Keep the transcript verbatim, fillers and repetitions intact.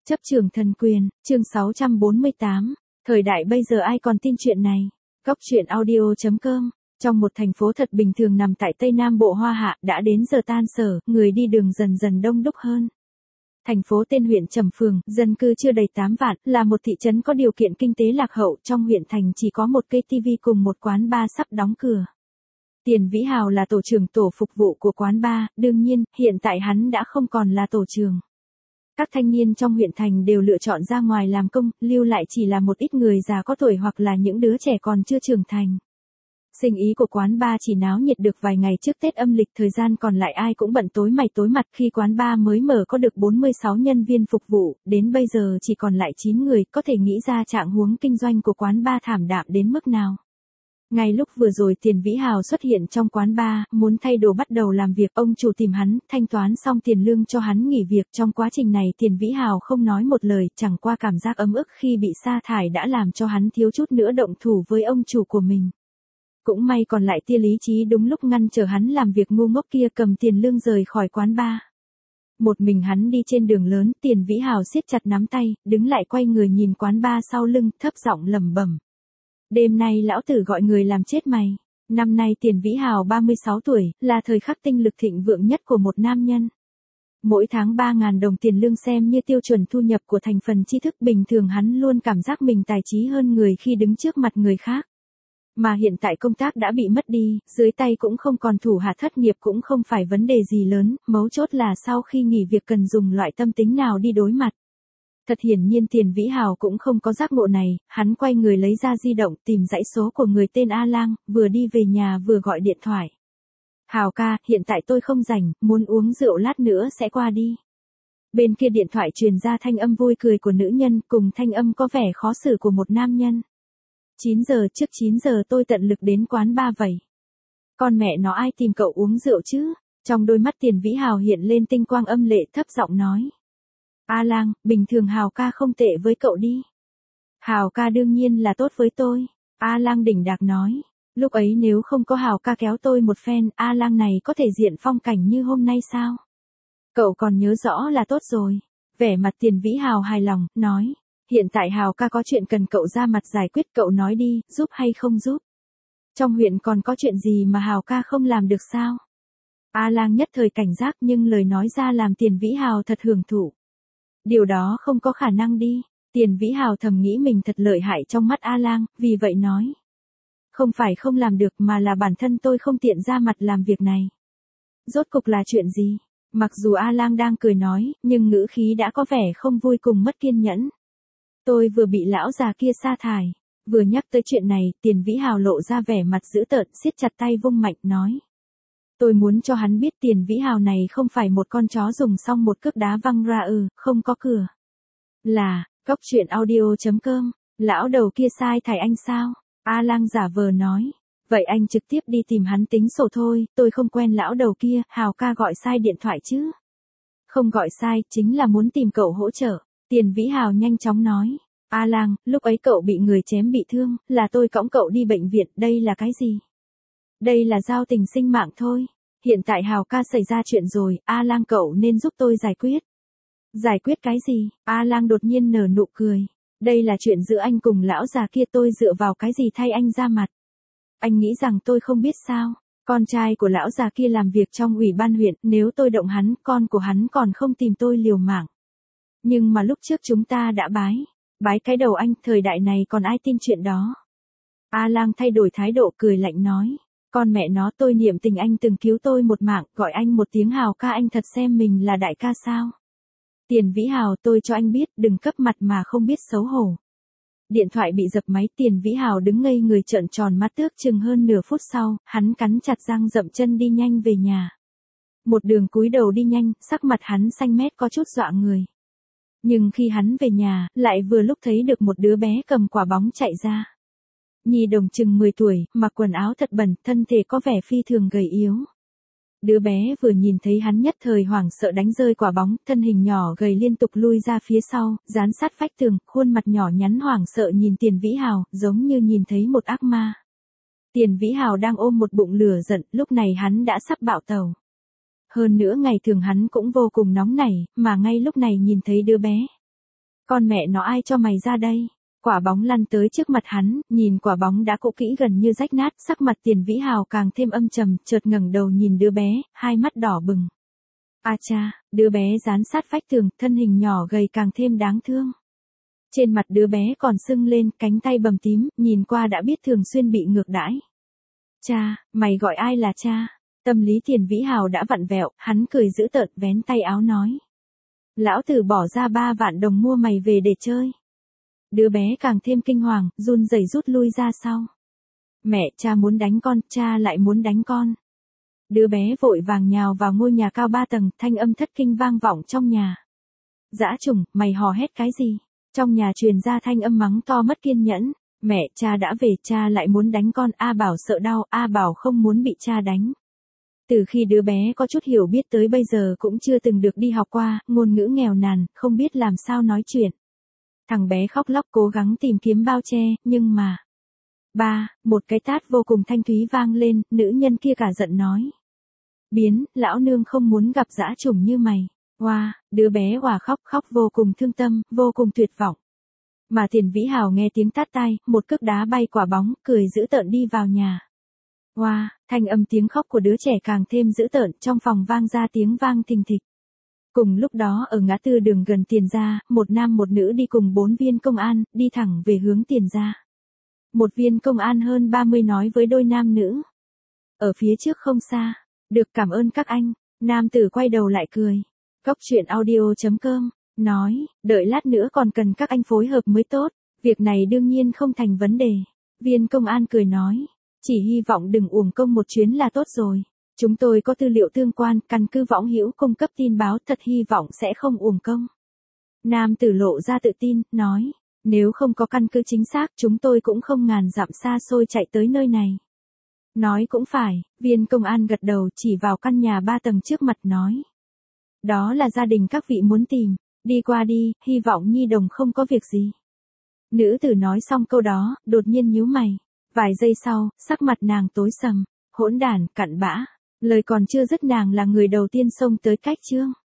Chấp trường thần quyền, chương sáu trăm bốn mươi tám. Thời đại bây giờ ai còn tin chuyện này? Góc truyện audio chấm com. Trong một thành phố thật bình thường nằm tại Tây Nam Bộ Hoa Hạ, đã đến giờ tan sở, người đi đường dần dần đông đúc hơn. Thành phố tên huyện Trầm Phường, dân cư chưa đầy tám vạn, là một thị trấn có điều kiện kinh tế lạc hậu. Trong huyện thành chỉ có một cây tivi cùng một quán bar sắp đóng cửa. Tiền Vĩ Hào là tổ trưởng tổ phục vụ của quán bar, đương nhiên, hiện tại hắn đã không còn là tổ trưởng. Các thanh niên trong huyện thành đều lựa chọn ra ngoài làm công, lưu lại chỉ là một ít người già có tuổi hoặc là những đứa trẻ còn chưa trưởng thành. Sinh ý của quán bar chỉ náo nhiệt được vài ngày trước Tết âm lịch, thời gian còn lại ai cũng bận tối mày tối mặt. Khi quán bar mới mở có được bốn mươi sáu nhân viên phục vụ, đến bây giờ chỉ còn lại chín người, có thể nghĩ ra trạng huống kinh doanh của quán bar thảm đạm đến mức nào. Ngay lúc vừa rồi Tiền Vĩ Hào xuất hiện trong quán bar, muốn thay đồ bắt đầu làm việc, ông chủ tìm hắn, thanh toán xong tiền lương cho hắn nghỉ việc. Trong quá trình này Tiền Vĩ Hào không nói một lời, chẳng qua cảm giác ấm ức khi bị sa thải đã làm cho hắn thiếu chút nữa động thủ với ông chủ của mình. Cũng may còn lại tia lý trí đúng lúc ngăn trở hắn làm việc ngu ngốc kia, cầm tiền lương rời khỏi quán bar. Một mình hắn đi trên đường lớn, Tiền Vĩ Hào siết chặt nắm tay, đứng lại quay người nhìn quán bar sau lưng, thấp giọng lẩm bẩm. Đêm nay lão tử gọi người làm chết mày. Năm nay Tiền Vĩ Hào ba mươi sáu tuổi, là thời khắc tinh lực thịnh vượng nhất của một nam nhân. Mỗi tháng ba nghìn đồng tiền lương xem như tiêu chuẩn thu nhập của thành phần tri thức bình thường, hắn luôn cảm giác mình tài trí hơn người khi đứng trước mặt người khác. Mà hiện tại công tác đã bị mất đi, dưới tay cũng không còn thủ hạ, thất nghiệp cũng không phải vấn đề gì lớn, mấu chốt là sau khi nghỉ việc cần dùng loại tâm tính nào đi đối mặt. Thật hiển nhiên Tiền Vĩ Hào cũng không có giác ngộ này, hắn quay người lấy ra di động tìm dãy số của người tên A Lang, vừa đi về nhà vừa gọi điện thoại. Hào ca, hiện tại tôi không rảnh, muốn uống rượu lát nữa sẽ qua đi. Bên kia điện thoại truyền ra thanh âm vui cười của nữ nhân cùng thanh âm có vẻ khó xử của một nam nhân. chín giờ, trước chín giờ tôi tận lực đến quán bar vậy. Con mẹ nó ai tìm cậu uống rượu chứ? Trong đôi mắt Tiền Vĩ Hào hiện lên tinh quang âm lệ, thấp giọng nói. A Lang, bình thường Hào ca không tệ với cậu đi. Hào ca đương nhiên là tốt với tôi. A Lang đỉnh đạc nói. Lúc ấy nếu không có Hào ca kéo tôi một phen, A Lang này có thể diện phong cảnh như hôm nay sao? Cậu còn nhớ rõ là tốt rồi. Vẻ mặt Tiền Vĩ Hào hài lòng, nói. Hiện tại Hào ca có chuyện cần cậu ra mặt giải quyết, cậu nói đi, giúp hay không giúp? Trong huyện còn có chuyện gì mà Hào ca không làm được sao? A Lang nhất thời cảnh giác, nhưng lời nói ra làm Tiền Vĩ Hào thật hưởng thụ. Điều đó không có khả năng đi. Tiền Vĩ Hào thầm nghĩ mình thật lợi hại trong mắt A Lang, vì vậy nói. Không phải không làm được mà là bản thân tôi không tiện ra mặt làm việc này. Rốt cục là chuyện gì? Mặc dù A Lang đang cười nói, nhưng ngữ khí đã có vẻ không vui cùng mất kiên nhẫn. Tôi vừa bị lão già kia sa thải. Vừa nhắc tới chuyện này, Tiền Vĩ Hào lộ ra vẻ mặt dữ tợn, siết chặt tay vung mạnh nói. Tôi muốn cho hắn biết Tiền Vĩ Hào này không phải một con chó dùng xong một cước đá văng ra, ừ, không có cửa. Là, góc truyện audio chấm com, lão đầu kia sai thải anh sao? A Lang giả vờ nói. Vậy anh trực tiếp đi tìm hắn tính sổ thôi, tôi không quen lão đầu kia, Hào ca gọi sai điện thoại chứ. Không gọi sai, chính là muốn tìm cậu hỗ trợ. Tiền Vĩ Hào nhanh chóng nói. A Lang, lúc ấy cậu bị người chém bị thương, là tôi cõng cậu đi bệnh viện, đây là cái gì? Đây là giao tình sinh mạng thôi. Hiện tại Hào ca xảy ra chuyện rồi, A Lang cậu nên giúp tôi giải quyết. Giải quyết cái gì? A Lang đột nhiên nở nụ cười. Đây là chuyện giữa anh cùng lão già kia, tôi dựa vào cái gì thay anh ra mặt? Anh nghĩ rằng tôi không biết sao? Con trai của lão già kia làm việc trong ủy ban huyện, nếu tôi động hắn, con của hắn còn không tìm tôi liều mạng. Nhưng mà lúc trước chúng ta đã bái. Bái cái đầu anh, thời đại này còn ai tin chuyện đó? A Lang thay đổi thái độ, cười lạnh nói. Con mẹ nó, tôi niệm tình anh từng cứu tôi một mạng, gọi anh một tiếng Hào ca, anh thật xem mình là đại ca sao? Tiền Vĩ Hào, tôi cho anh biết, đừng cấp mặt mà không biết xấu hổ. Điện thoại bị dập máy, Tiền Vĩ Hào đứng ngây người trợn tròn mắt, tước chừng hơn nửa phút sau, hắn cắn chặt răng dậm chân đi nhanh về nhà. Một đường cúi đầu đi nhanh, sắc mặt hắn xanh mét có chút dọa người. Nhưng khi hắn về nhà, lại vừa lúc thấy được một đứa bé cầm quả bóng chạy ra. Nhi đồng chừng mười tuổi, mặc quần áo thật bẩn, thân thể có vẻ phi thường gầy yếu. Đứa bé vừa nhìn thấy hắn nhất thời hoảng sợ đánh rơi quả bóng, thân hình nhỏ gầy liên tục lui ra phía sau, dán sát vách tường, khuôn mặt nhỏ nhắn hoảng sợ nhìn Tiền Vĩ Hào, giống như nhìn thấy một ác ma. Tiền Vĩ Hào đang ôm một bụng lửa giận, lúc này hắn đã sắp bạo tẩu. Hơn nữa ngày thường hắn cũng vô cùng nóng nảy, mà ngay lúc này nhìn thấy đứa bé. Con mẹ nó ai cho mày ra đây? Quả bóng lăn tới trước mặt hắn, nhìn quả bóng đã cũ kỹ gần như rách nát, sắc mặt Tiền Vĩ Hào càng thêm âm trầm, chợt ngẩng đầu nhìn đứa bé, hai mắt đỏ bừng. A cha, đứa bé dán sát vách tường, thân hình nhỏ gầy càng thêm đáng thương. Trên mặt đứa bé còn sưng lên, cánh tay bầm tím, nhìn qua đã biết thường xuyên bị ngược đãi. Cha, mày gọi ai là cha? Tâm lý Tiền Vĩ Hào đã vặn vẹo, hắn cười dữ tợn vén tay áo nói. Lão tử bỏ ra ba vạn đồng mua mày về để chơi. Đứa bé càng thêm kinh hoàng, run rẩy rút lui ra sau. Mẹ, cha muốn đánh con, cha lại muốn đánh con. Đứa bé vội vàng nhào vào ngôi nhà cao ba tầng, thanh âm thất kinh vang vọng trong nhà. Dã trùng, mày hò hét cái gì? Trong nhà truyền ra thanh âm mắng to mất kiên nhẫn. Mẹ, cha đã về, cha lại muốn đánh con, A Bảo sợ đau, A Bảo không muốn bị cha đánh. Từ khi đứa bé có chút hiểu biết tới bây giờ cũng chưa từng được đi học qua, ngôn ngữ nghèo nàn, không biết làm sao nói chuyện. Thằng bé khóc lóc cố gắng tìm kiếm bao che, nhưng mà... Ba, một cái tát vô cùng thanh thúy vang lên, nữ nhân kia cả giận nói. Biến, lão nương không muốn gặp dã trùng như mày. Hoa, wow, đứa bé hòa khóc khóc vô cùng thương tâm, vô cùng tuyệt vọng. Mà Tiền Vĩ Hào nghe tiếng tát tai, một cước đá bay quả bóng, cười dữ tợn đi vào nhà. Hoa, wow, thanh âm tiếng khóc của đứa trẻ càng thêm dữ tợn, trong phòng vang ra tiếng vang thình thịch. Cùng lúc đó ở ngã tư đường gần Tiền gia, một nam một nữ đi cùng bốn viên công an, đi thẳng về hướng Tiền gia. Một viên công an hơn ba mươi nói với đôi nam nữ. Ở phía trước không xa. Được, cảm ơn các anh. Nam tử quay đầu lại cười. Cóc truyện audio chấm com, nói, đợi lát nữa còn cần các anh phối hợp mới tốt. Việc này đương nhiên không thành vấn đề. Viên công an cười nói, chỉ hy vọng đừng uổng công một chuyến là tốt rồi. Chúng tôi có tư liệu tương quan, căn cứ Võng Hữu cung cấp tin báo, thật hy vọng sẽ không uổng công. Nam tử lộ ra tự tin, nói, nếu không có căn cứ chính xác chúng tôi cũng không ngàn dặm xa xôi chạy tới nơi này. Nói cũng phải, viên công an gật đầu chỉ vào căn nhà ba tầng trước mặt nói. Đó là gia đình các vị muốn tìm, đi qua đi, hy vọng nhi đồng không có việc gì. Nữ tử nói xong câu đó, đột nhiên nhíu mày. Vài giây sau, sắc mặt nàng tối sầm, hỗn đản, cặn bã. Lời còn chưa dứt nàng là người đầu tiên xông tới cách trương.